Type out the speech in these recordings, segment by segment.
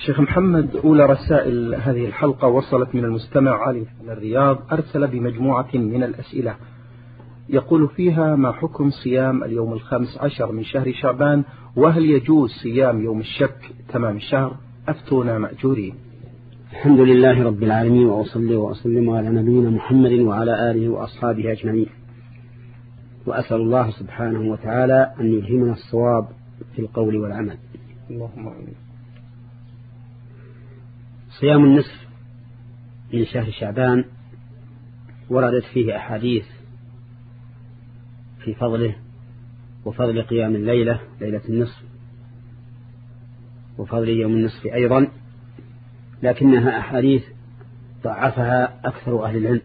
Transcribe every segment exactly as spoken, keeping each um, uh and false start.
شيخ محمد، أولى رسائل هذه الحلقة وصلت من المستمع علي من الرياض، أرسل بمجموعة من الأسئلة يقول فيها: ما حكم صيام اليوم الخامس عشر من شهر شعبان؟ وهل يجوز صيام يوم الشك تمام الشهر؟ أفتونا مأجورين. الحمد لله رب العالمين، وأصلي وأسلم على نبينا محمد وعلى آله وأصحابه أجمعين، وأسأل الله سبحانه وتعالى أن يلهمنا الصواب في القول والعمل. اللهم آمين. صيام النصف من شهر شعبان وردت فيه أحاديث في فضله وفضل قيام الليلة ليلة النصف وفضل يوم النصف أيضا، لكنها أحاديث ضعفها أكثر أهل العلم،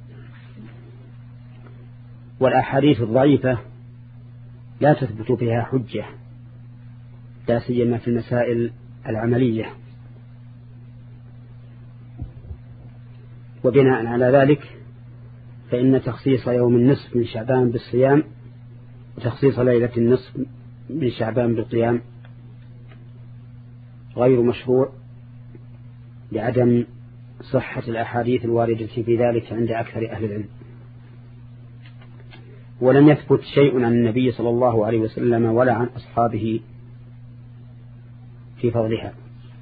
والأحاديث الضعيفة لا تثبت بها حجة، لا سيما في المسائل العملية. وبناء على ذلك فإن تخصيص يوم النصف من شعبان بالصيام وتخصيص ليلة النصف من شعبان بالقيام غير مشروع لعدم صحة الأحاديث الواردة في ذلك عند أكثر أهل العلم. ولم يثبت شيء عن النبي صلى الله عليه وسلم ولا عن أصحابه في فضلها.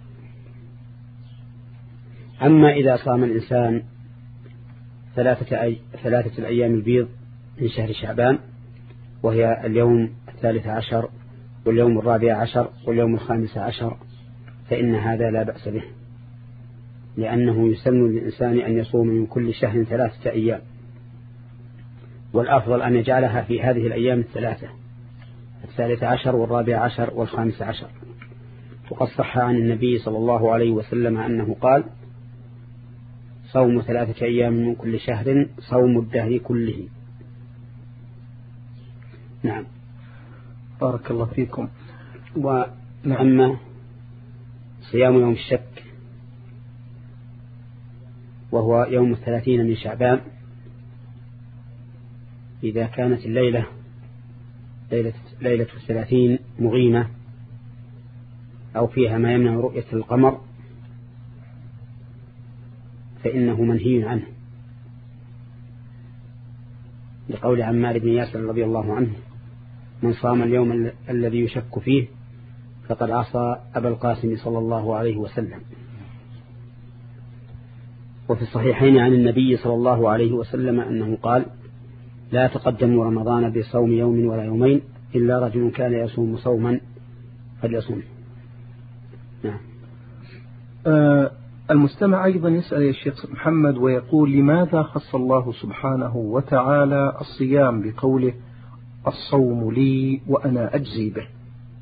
أما إذا صام الإنسان ثلاثة, أي... ثلاثة الأيام البيض من شهر شعبان، وهي اليوم الثالث عشر واليوم الرابع عشر واليوم الخامس عشر، فإن هذا لا بأس به، لأنه يسن للإنسان أن يصوم من كل شهر ثلاثة أيام، والأفضل أن يجعلها في هذه الأيام الثلاثة، الثالث عشر والرابع عشر والخامس عشر. وقد صح عن النبي صلى الله عليه وسلم أنه قال: صوم ثلاثة أيام من كل شهر صوم الدهر كله. نعم. بارك الله فيكم. وأما صيام يوم الشك وهو يوم الثلاثين من شعبان، إذا كانت الليلة ليلة, ليلة الثلاثين مغيمة أو فيها ما يمنع رؤية القمر فإنه منهي عنه، لقول عمار بن ياسر رضي الله عنه: من صام اليوم الذي يشك فيه فقد عصى أبا القاسم صلى الله عليه وسلم. وفي الصحيحين عن النبي صلى الله عليه وسلم أنه قال: لا تقدموا رمضان بصوم يوم ولا يومين إلا رجل كان يصوم صوما فليصوم. نعم. أه المستمع أيضا يسأل يا شيخ محمد ويقول: لماذا خص الله سبحانه وتعالى الصيام بقوله: الصوم لي وأنا أجزي به؟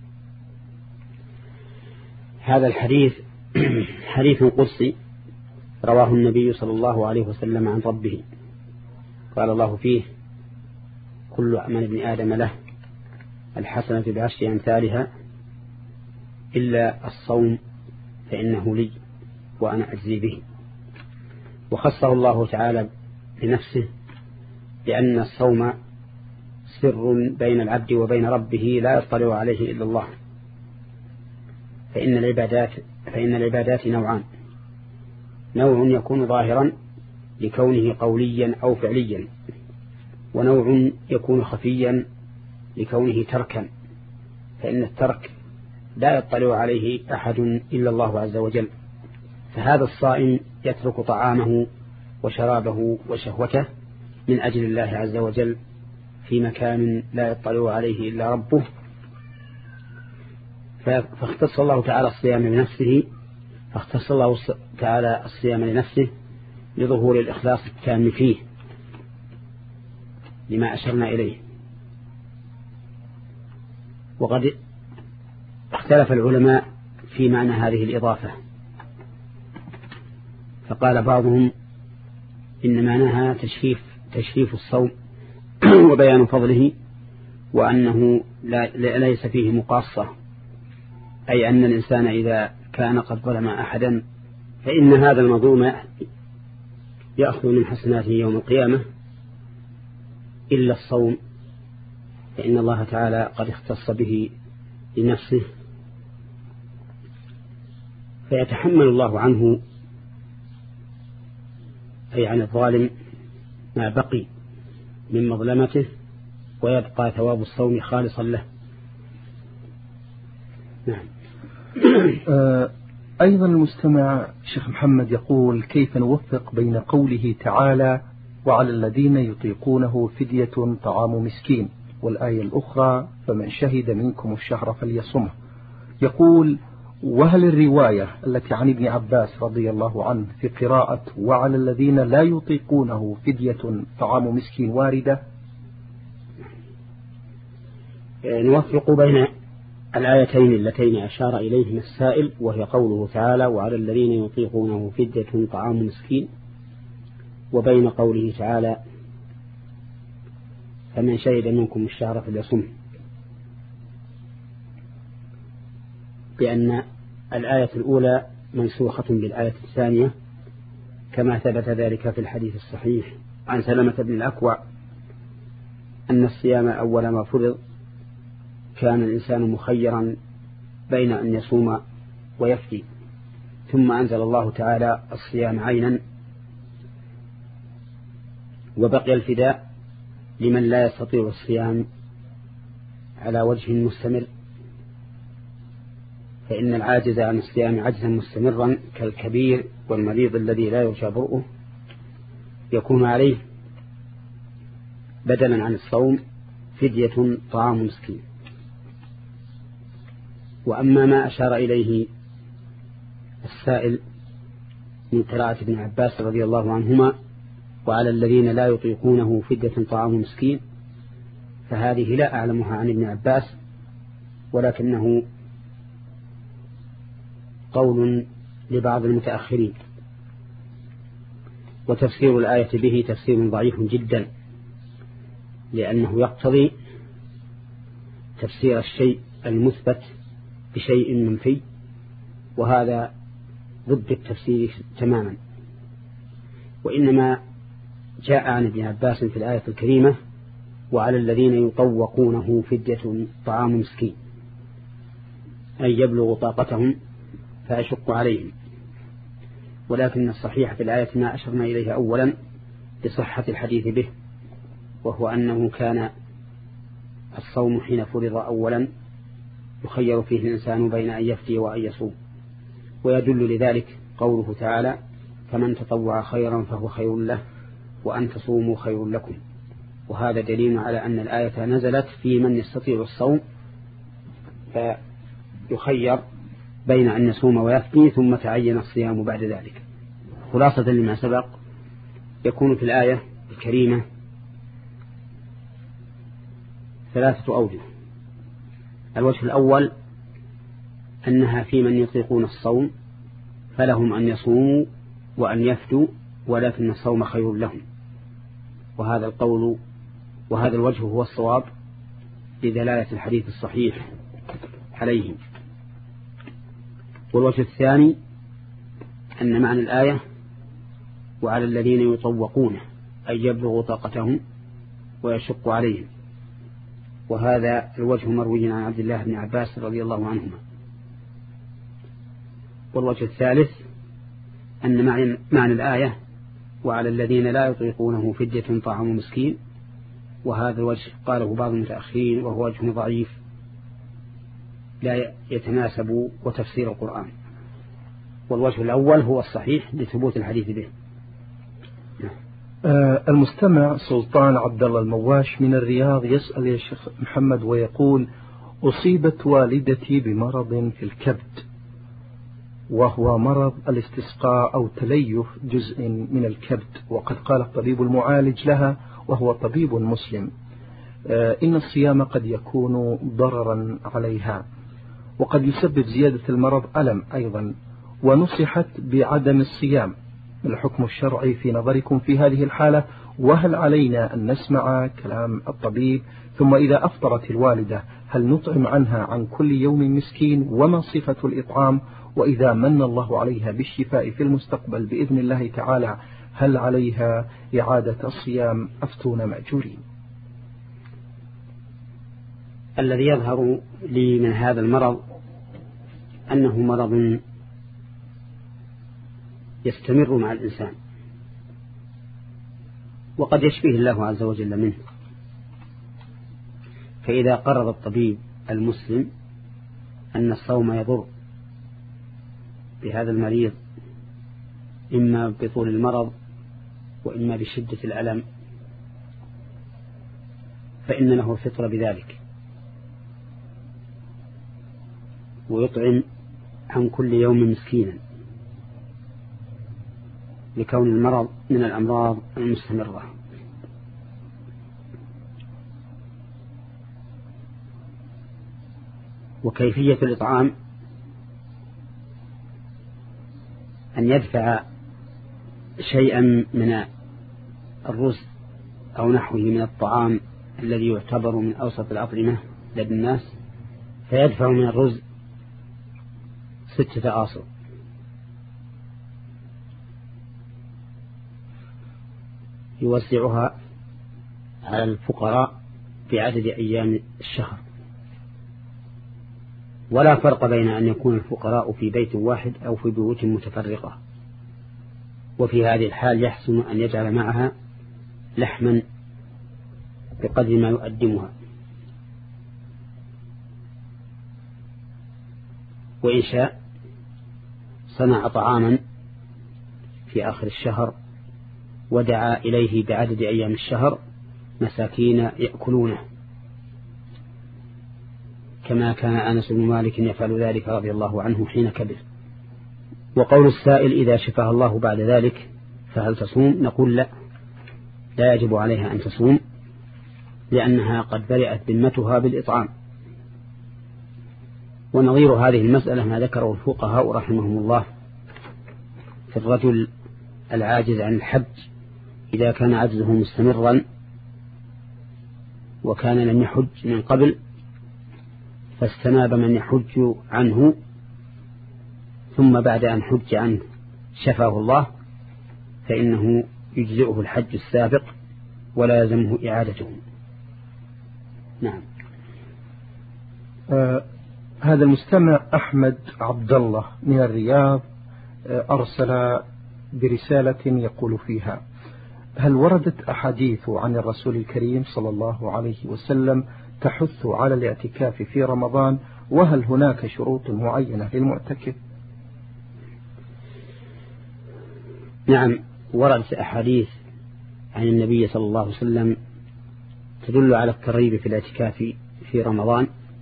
هذا الحديث حديث قدسي رواه النبي صلى الله عليه وسلم عن ربه، قال الله فيه: كل عمل ابن آدم له الحسنة بعشر أمثالها إلا الصوم فإنه لي وأنا أجزي به. وخصه الله تعالى لنفسه لأن الصوم سر بين العبد وبين ربه لا يطلع عليه إلا الله. فإن العبادات فإن العبادات نوعان: نوع يكون ظاهرا لكونه قوليا أو فعليا، ونوع يكون خفيا لكونه تركا، فإن الترك لا يطلع عليه أحد إلا الله عز وجل. فهذا الصائم يترك طعامه وشرابه وشهوته من أجل الله عز وجل في مكان لا يطلع عليه إلا ربه، فاختص الله تعالى الصيام لنفسه فاختص الله تعالى الصيام لنفسه لظهور الإخلاص التام فيه لما أشرنا إليه. وقد اختلف العلماء في معنى هذه الإضافة، فقال بعضهم إن معناها تشريف تشريف الصوم وبيان فضله، وأنه لا ليس فيه مقاصة، أي أن الإنسان إذا كان قد ظلم أحدا فإن هذا المظلوم يأخذ من حسناته يوم القيامة إلا الصوم، فإن الله تعالى قد اختص به لنفسه فيتحمل الله عنه أي عن الظالم ما بقي من مظلمته، ويبقى ثواب الصوم خالصا له. نعم. أيضا المستمع شيخ محمد يقول: كيف نوفق بين قوله تعالى وعلى الذين يطيقونه فدية طعام مسكين، والآية الأخرى فمن شهد منكم الشهر فليصمه؟ يقول: وهل الرواية التي عن ابن عباس رضي الله عنه في قراءة وعلى الذين لا يطيقونه فدية طعام مسكين واردة؟ نوفق بين الآيتين اللتين أشار إليهما السائل، وهي قوله تعالى وعلى الذين يطيقونه فدية طعام مسكين، وبين قوله تعالى فمن شهد منكم الشهر فليصمه، بأن الآية الأولى منسوخة بالآية الثانية، كما ثبت ذلك في الحديث الصحيح عن سلمة بن الأكوع أن الصيام أول ما فرض كان الإنسان مخيرا بين أن يصوم ويفدي، ثم أنزل الله تعالى الصيام عينا، وبقي الفداء لمن لا يستطيع الصيام على وجه مستمر، فإن العاجز عن الصيام عجزا مستمرا كالكبير والمريض الذي لا يرجى برؤه يكون عليه بدلا عن الصوم فدية طعام مسكين. وأما ما أشار إليه السائل من قراءة ابن عباس رضي الله عنهما وعلى الذين لا يطيقونه فدية طعام مسكين، فهذه لا أعلمها عن ابن عباس، ولكنه قول لبعض المتأخرين، وتفسير الآية به تفسير ضعيف جدا، لأنه يقتضي تفسير الشيء المثبت بشيء منفي، وهذا ضد التفسير تماما. وإنما جاء عن ابن عباس في الآية الكريمة وعلى الذين يطوقونه فدية طعام مسكين، أن يبلغوا طاقتهم فأشق عليهم. ولكن الصحيح في الآية ما أشرنا إليه أولا بصحة الحديث به، وهو أنه كان الصوم حين فرض أولا يخير فيه الإنسان بين أن يفتي وأن يصوم، ويدل لذلك قوله تعالى فمن تطوع خيرا فهو خير له وأن تصوموا خير لكم. وهذا دليل على أن الآية نزلت في من يستطيع الصوم فيخير بين أن يصوم ويفتي، ثم تعين الصيام بعد ذلك. خلاصة لما سبق، يكون في الآية الكريمة ثلاثة أوجه. الوجه الأول أنها في من يطيقون الصوم فلهم أن يصوموا وأن يفتوا، ولكن الصوم خير لهم، وهذا القول وهذا الوجه هو الصواب لدلالة الحديث الصحيح عليهم. والوجه الثاني أن معنى الآية وعلى الذين يطوقونه أن يبلغوا طاقتهم ويشق عليهم، وهذا الوجه مروي عن عبد الله بن عباس رضي الله عنهما. والوجه الثالث أن معنى الآية وعلى الذين لا يطيقونه فدية طعام مسكين، وهذا الوجه قاله بعض المتأخرين وهو وجه ضعيف لا يتناسب وتفسير القرآن. والوجه الأول هو الصحيح لثبوت الحديث به. آه المستمع سلطان عبد الله المواش من الرياض يسأل يا شيخ محمد ويقول: أصيبت والدتي بمرض في الكبد، وهو مرض الاستسقاء أو تليف جزء من الكبد، وقد قال الطبيب المعالج لها وهو طبيب مسلم آه إن الصيام قد يكون ضررا عليها، وقد يسبب زيادة المرض ألم أيضا، ونصحت بعدم الصيام. الحكم الشرعي في نظركم في هذه الحالة؟ وهل علينا أن نسمع كلام الطبيب؟ ثم إذا أفطرت الوالدة هل نطعم عنها عن كل يوم مسكين؟ وما صفة الإطعام؟ وإذا من الله عليها بالشفاء في المستقبل بإذن الله تعالى هل عليها إعادة الصيام؟ أفتون مأجورين. الذي يظهر لي من هذا المرض أنه مرض يستمر مع الإنسان، وقد يشفيه الله عز وجل منه. فإذا قرر الطبيب المسلم أن الصوم يضر بهذا المريض إما بطول المرض وإما بشدة الألم، فإن له الفطر بذلك، ويطعم عن كل يوم مسكينا، لكون المرض من الأمراض المستمرة. وكيفية الإطعام أن يدفع شيئا من الرز أو نحوه من الطعام الذي يعتبر من أوسط الأطعمة لدى الناس، فيدفع من الرز ستة آصر، يوزعها على الفقراء بعدد أيام الشهر. ولا فرق بين أن يكون الفقراء في بيت واحد أو في بيوت متفرقة، وفي هذه الحال يحسن أن يجعل معها لحما بقدر ما يقدمها، وإن شاء صنع طعاما في آخر الشهر ودعا إليه بعدد أيام الشهر مساكين يأكلونه، كما كان أنس بن مالك يفعل ذلك رضي الله عنه حين كبر. وقول السائل إذا شفاها الله بعد ذلك فهل تصوم؟ نقول لا، لا يجب عليها أن تصوم، لأنها قد برئت ذمتها بالإطعام. ونظير هذه المسألة ما ذكره الفقهاء رحمهم الله في الرجل العاجز عن الحج إذا كان عجزه مستمرا وكان لم يحج من قبل، فاستناب من يحج عنه، ثم بعد أن حج عنه شفاه الله، فإنه يجزئه الحج السابق ولا يلزمه إعادته. نعم. آه هذا المستمع أحمد عبد الله من الرياض آه أرسل برسالة يقول فيها: هل وردت أحاديث عن الرسول الكريم صلى الله عليه وسلم تحث على الاعتكاف في رمضان، وهل هناك شروط معينة للمعتكف؟ نعم، وردت أحاديث عن النبي صلى الله عليه وسلم تدل على الترغيب في الاعتكاف في رمضان،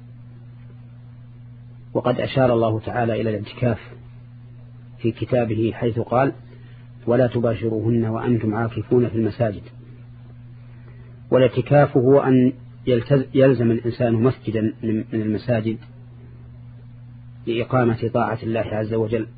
وقد أشار الله تعالى إلى الاعتكاف في كتابه حيث قال: ولا تباشروهن وأنتم عاكفون في المساجد. والاعتكاف هو أن يلزم الإنسان مسجدا من المساجد لإقامة طاعة الله عز وجل،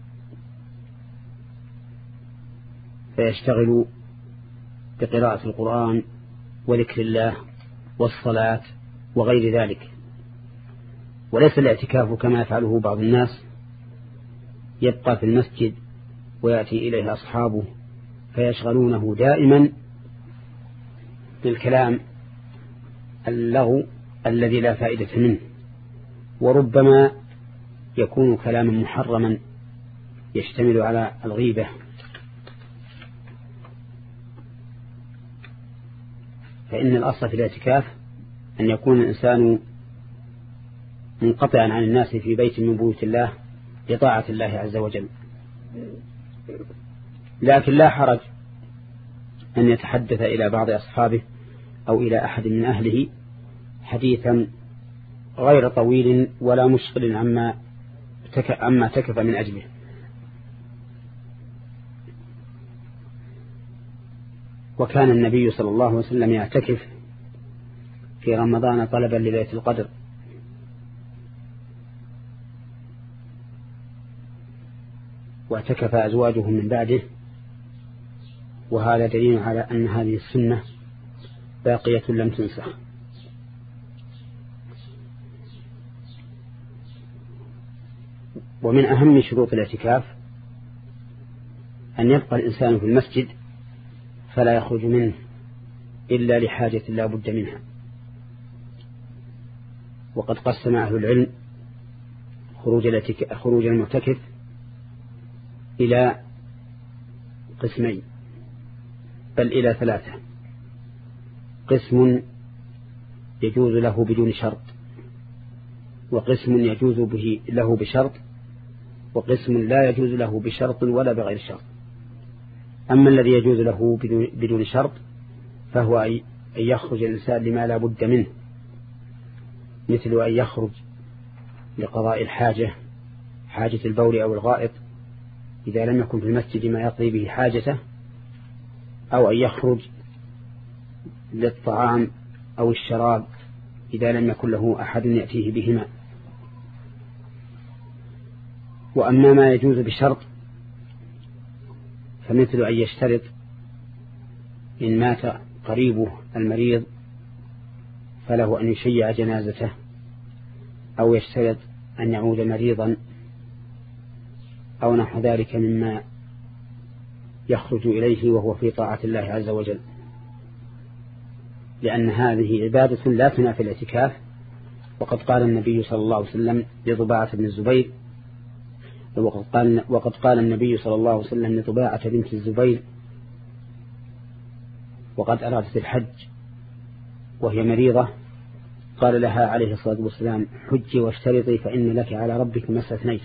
فيشتغل بقراءة القرآن وذكر الله والصلاة وغير ذلك. وليس الاعتكاف كما يفعله بعض الناس، يبقى في المسجد ويأتي إليه أصحابه فيشغلونه دائما بالكلام اللغو الذي لا فائدة منه، وربما يكون كلاما محرما يشتمل على الغيبة. فإن الأصل في الاعتكاف أن يكون الإنسان منقطعا عن الناس في بيت من بيوت الله لطاعة الله عز وجل. لكن لا حرج أن يتحدث إلى بعض أصحابه أو إلى أحد من أهله حديثا غير طويل ولا مشغل عما عما تكف من أجله. وكان النبي صلى الله عليه وسلم يعتكف في رمضان طلبا لليلة القدر، واعتكف أزواجه من بعده، وهذا دليل على أن هذه السنة باقية لم تنسخ. ومن أهم شروط الاعتكاف أن يبقى الإنسان في المسجد فلا يخرج منه إلا لحاجة لا بد منها. وقد قسم أهل العلم خروج خروج المعتكف إلى قسمين بل إلى ثلاثة. قسم يجوز له بدون شرط، وقسم يجوز به له بشرط، وقسم لا يجوز له بشرط ولا بغير شرط. أما الذي يجوز له بدون شرط فهو أن يخرج الإنسان لما لا بد منه، مثل أن يخرج لقضاء الحاجة، حاجة البول أو الغائط إذا لم يكن في المسجد ما يقضي به حاجته، أو أن يخرج للطعام أو الشراب إذا لم يكن له أحد يأتيه بهما. وأما ما يجوز بشرط فمثل أن يشترط إن مات قريبه المريض فله أن يشيع جنازته، أو يشترط أن يعود مريضا، أو نحو ذلك مما يخرج إليه وهو في طاعة الله عز وجل، لأن هذه عبادة لا تنافي الاعتكاف. وقد قال النبي صلى الله عليه وسلم لضباعة بن الزبير وقد قال, وقد قال النبي صلى الله عليه وسلم لضباعة بنت الزبير وقد أرادت الحج وهي مريضة، قال لها عليه الصلاة والسلام: حجي واشترطي فإن لك على ربك ما استثنيت.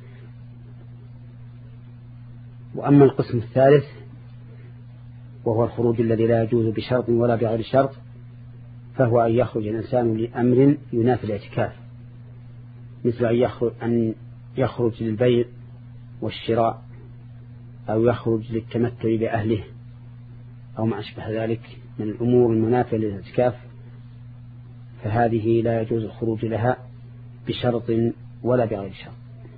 وأما القسم الثالث وهو الخروج الذي لا يجوز بشرط ولا بغير شرط، فهو أن يخرج الإنسان لأمر ينافي الاعتكاف، مثل أن يخرج, أن يخرج للبيع والشراء، أو يخرج للتمتع بأهله، أو ما أشبه ذلك من الأمور المنافية للاعتكاف، فهذه لا يجوز الخروج لها بشرط ولا بغير شرط.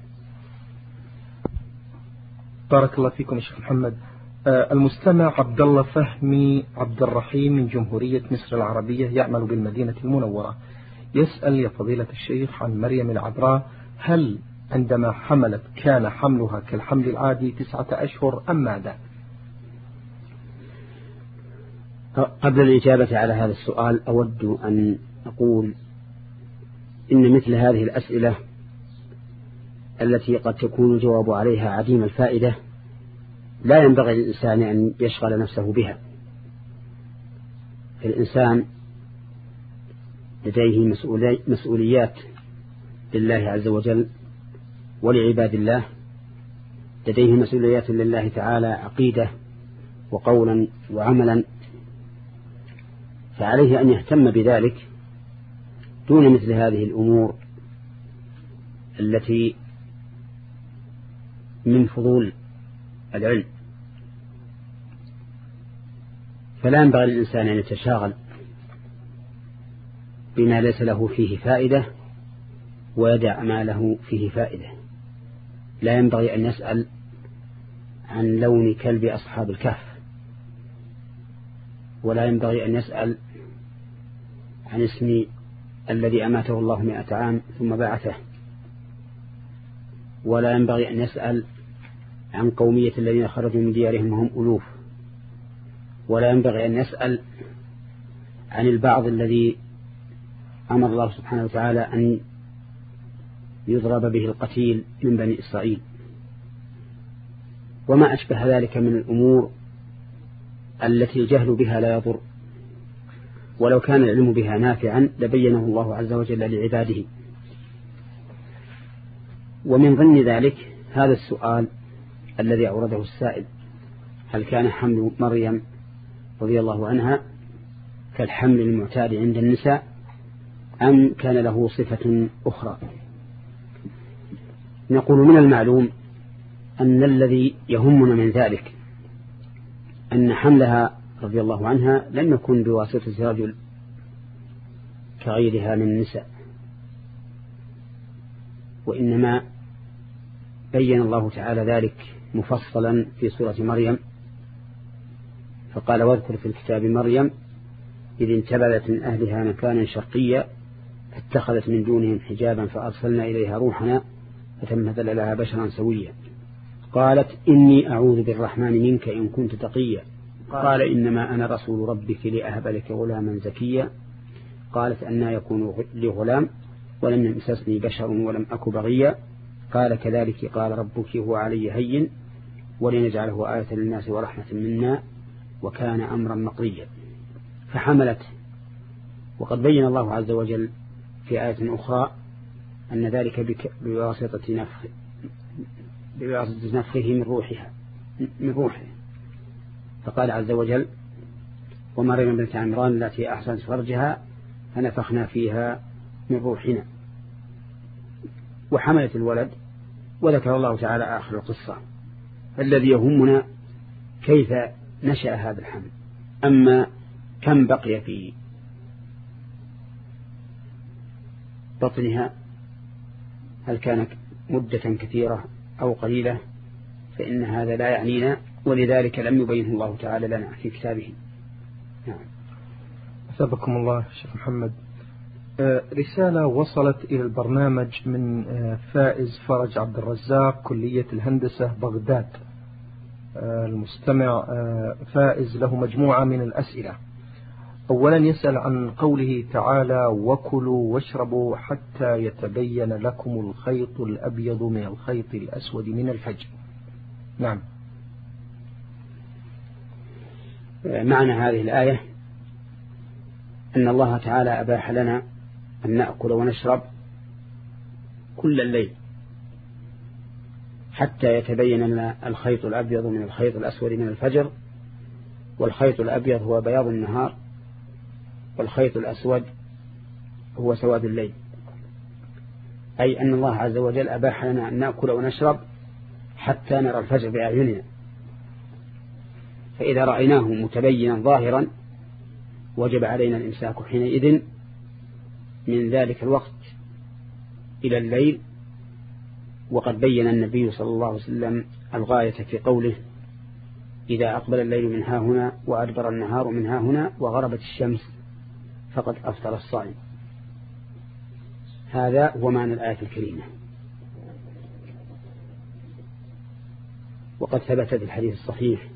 بارك الله فيكم يا شيخ محمد. آه المستمع عبد الله فهمي عبد الرحيم من جمهورية مصر العربية يعمل بالمدينة المنورة، يسأل يا فضيلة الشيخ عن مريم العذراء، هل عندما حملت كان حملها كالحمل العادي تسعة أشهر أم ماذا؟ قبل الإجابة على هذا السؤال أود أن أقول إن مثل هذه الأسئلة التي قد تكون الجواب عليها عديم الفائدة لا ينبغي للإنسان أن يشغل نفسه بها. الإنسان لديه مسؤوليات لله عز وجل ولعباد الله، لديه مسؤوليات لله تعالى عقيدة وقولا وعملا، فعليه أن يهتم بذلك دون مثل هذه الأمور التي من فضول العلم. فلا ينبغي للإنسان أن يتشاغل بما ليس له فيه فائدة ويدع ما له فيه فائدة. لا ينبغي أن يسأل عن لون كلب أصحاب الكهف، ولا ينبغي أن يسأل عن اسم الذي أماته الله مئة عام ثم بعثه، ولا ينبغي أن يسأل عن قومية الذين خرجوا من ديارهم وهم ألوف، ولا ينبغي أن يسأل عن البعض الذي أمر الله سبحانه وتعالى أن يضرب به القتيل من بني إسرائيل، وما أشبه ذلك من الأمور التي الجهل بها لا يضر، ولو كان العلم بها نافعا لبينه الله عز وجل لعباده. ومن ضمن ذلك هذا السؤال الذي أورده السائل: هل كان حمل مريم رضي الله عنها كالحمل المعتاد عند النساء أم كان له صفة أخرى؟ نقول من المعلوم أن الذي يهمنا من ذلك أن حملها رضي الله عنها لم يكن بواسطة رجل كغيرها من النساء، وإنما بين الله تعالى ذلك مفصلا في سورة مريم، فقال: واذكر في الكتاب مريم إذ انتبذت من أهلها مكانا شرقيا فاتخذت من دونهم حجابا فأرسلنا إليها روحنا فتمثل لها بشرا سويا قالت إني أعوذ بالرحمن منك إن كنت تقيا قال إنما أنا رسول ربك لأهب لك غلاما زكيا قالت أنا يكون لي غلام ولم يمسسني بشر ولم أك بغيا قال كذلك قال ربك هو علي هين ولنجعله آية للناس ورحمة منا وكان أمرا مقضيا. فحملت. وقد بين الله عز وجل في آية أخرى أن ذلك بواسطة نفخ بواسطة نفخه من روحها من روحه. فقال عز وجل: ومريم بنت عمران التي أحسنت فرجها فنفخنا فيها من روحنا. وحملت الولد. وذكر الله تعالى آخر القصة. الذي يهمنا كيف نشأ هذا الحمل. أما كم بقي في بطنها، هل كانت مدة كثيرة أو قليلة، فإن هذا لا يعنينا، ولذلك لم يبينه الله تعالى لنا في كتابه. نعم. أثابكم الله شيخ محمد. رسالة وصلت إلى البرنامج من فائز فرج عبد الرزاق، كلية الهندسة بغداد. المستمع فائز له مجموعة من الأسئلة. أولا يسأل عن قوله تعالى: وكلوا واشربوا حتى يتبين لكم الخيط الأبيض من الخيط الأسود من الفجر. نعم. معنى هذه الآية أن الله تعالى أباح لنا أن نأكل ونشرب كل الليل حتى يتبين لنا الخيط الأبيض من الخيط الأسود من الفجر. والخيط الأبيض هو بياض النهار، والخيط الأسود هو سواد الليل. أي أن الله عز وجل أباح لنا أن نأكل ونشرب حتى نرى الفجر بأعيننا، فإذا رأيناه متبينا ظاهرا وجب علينا الإمساك حينئذ من ذلك الوقت إلى الليل. وقد بين النبي صلى الله عليه وسلم الغاية في قوله: إذا أقبل الليل من ها هنا وأدبر النهار من ها هنا وغربت الشمس فقد أفطر الصائم. هذا هو معنى الآية الكريمة. وقد ثبت في الحديث الصحيح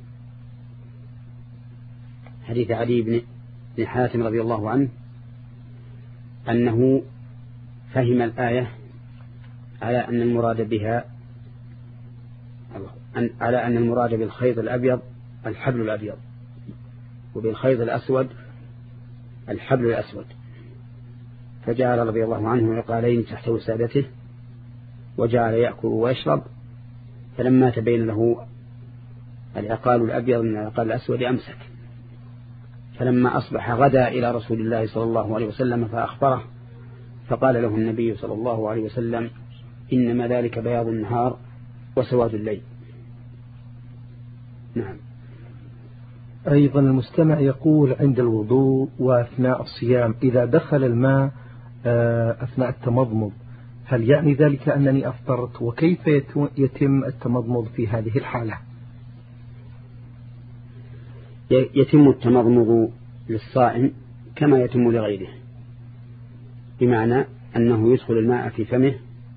حديث علي بن حاتم رضي الله عنه أنه فهم الآية على أن المراد بها على أن المراد بالخيط الأبيض الحبل الأبيض، وبالخيط الأسود الحبل الأسود، فجعل رضي الله عنه عقالين تحت وسادته وجعل يأكل ويشرب. فلما تبين له العقال الأبيض من العقال الأسود أمسك. فلما أصبح غدا إلى رسول الله صلى الله عليه وسلم فأخبره، فقال له النبي صلى الله عليه وسلم: إنما ذلك بياض النهار وسواد الليل. نعم. أيضا المستمع يقول: عند الوضوء وأثناء الصيام إذا دخل الماء أثناء التمضمض هل يعني ذلك أنني أفطرت؟ وكيف يتم التمضمض في هذه الحالة؟ يتم التمضمض للصائم كما يتم لغيره، بمعنى أنه يدخل الماء في فمه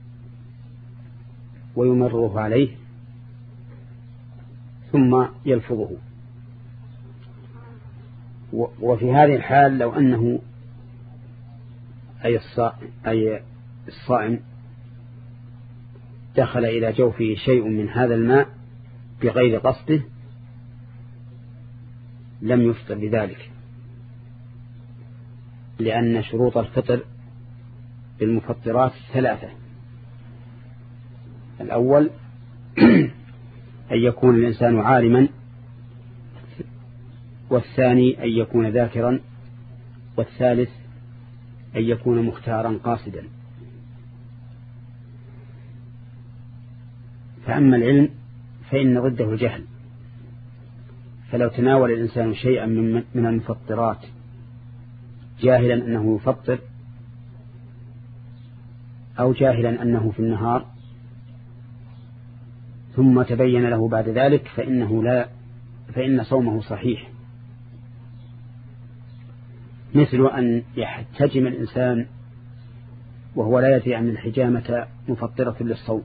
ويمرره عليه ثم يلفظه. وفي هذه الحال لو أنه أي الصائم, أي الصائم دخل إلى جوفه شيء من هذا الماء بغير قصده لم يفطر بذلك، لأن شروط الفطر بالمفطرات ثلاثة: الأول أن يكون الإنسان عالما، والثاني أن يكون ذاكرا، والثالث أن يكون مختارا قاصدا. فأما العلم فإن ضده الجهل، فلو تناول الإنسان شيئا من المفطرات جاهلا أنه يفطر أو جاهلا أنه في النهار ثم تبين له بعد ذلك فإنه لا فإن صومه صحيح، مثل أن يحتجم الإنسان وهو لا يدري أن الحجامة مفطرة للصوم،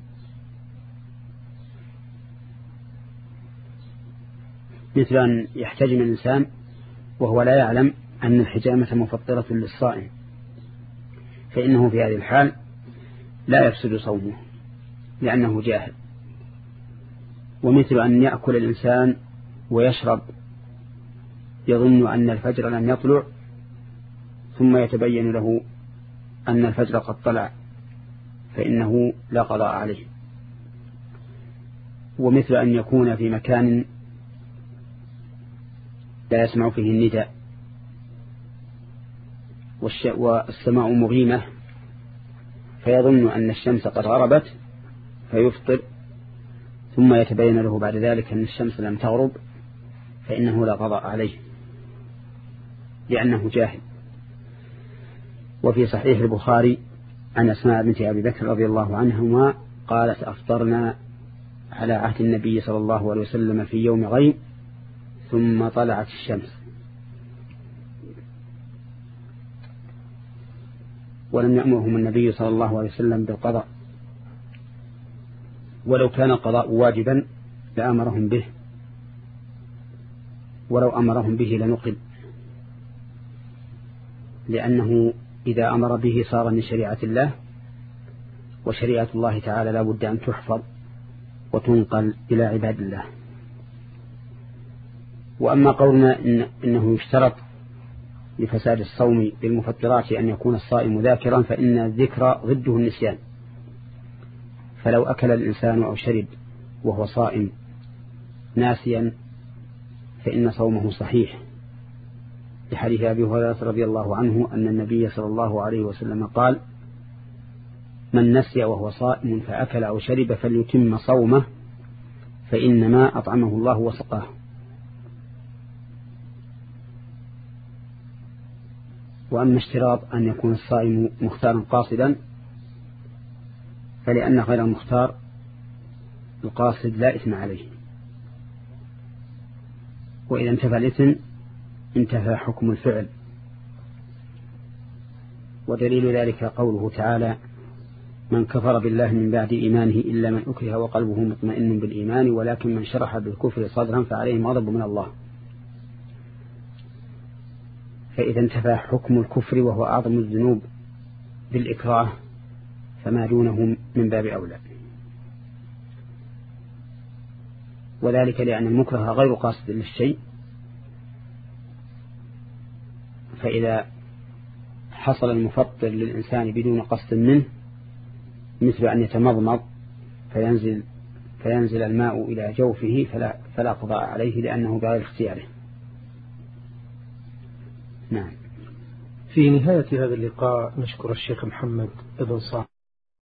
مثل أن يحتجم الإنسان وهو لا يعلم أن الحجامة مفطرة للصائم، فإنه في هذه الحال لا يفسد صومه لأنه جاهل. ومثل أن يأكل الإنسان ويشرب يظن أن الفجر لم يطلع ثم يتبين له أن الفجر قد طلع فإنه لا قضاء عليه. ومثل أن يكون في مكان لا يسمع فيه النداء والسماء مغيمة فيظن أن الشمس قد غربت فيفطر ثم يتبين له بعد ذلك أن الشمس لم تغرب فإنه لا قضاء عليه لأنه جاهل. وفي صحيح البخاري عن أسماء بنت أبي بكر رضي الله عنهما قالت أفطرنا على عهد النبي صلى الله عليه وسلم في يوم غيم ثم طلعت الشمس ولم يأمرهم النبي صلى الله عليه وسلم بالقضاء، ولو كان القضاء واجبا لأمرهم به، ولو أمرهم به لنقل، لأنه إذا أمر به صار من شريعة الله، وشريعة الله تعالى لا بد أن تحفظ وتنقل إلى عباد الله. وأما قولنا إن إنه يشترط لفساد الصوم بالمفطرات أن يكون الصائم ذاكرا، فإن الذكر ضده النسيان، فلو أكل الإنسان أو شرب وهو صائم ناسيا فإن صومه صحيح، لحديث أبي هريرة رضي الله عنه أن النبي صلى الله عليه وسلم قال: من نسي وهو صائم فأكل أو شرب فليتم صومه فإنما أطعمه الله وسقاه. وأما اشتراط أن يكون الصائم مختارا قاصدا فلأن غير المختار القاصد لا إثم عليه، وإذا انتفى الإثم انتفى حكم الفعل. ودليل ذلك قوله تعالى: من كفر بالله من بعد إيمانه إلا من أكره وقلبه مطمئن بالإيمان ولكن من شرح بالكفر صدرا فعليهم غضب من الله. فإذا انتفى حكم الكفر وهو أعظم الذنوب بالإكراه فما دونه من باب أولى، وذلك لأن المكره غير قاصد للشيء، فإذا حصل المفطر للإنسان بدون قصد منه مثل أن يتمضمض فينزل, فينزل الماء إلى جوفه فلا, فلا قضاء عليه لأنه بغير اختياره. نعم. في نهاية هذا اللقاء نشكر الشيخ محمد بن صالح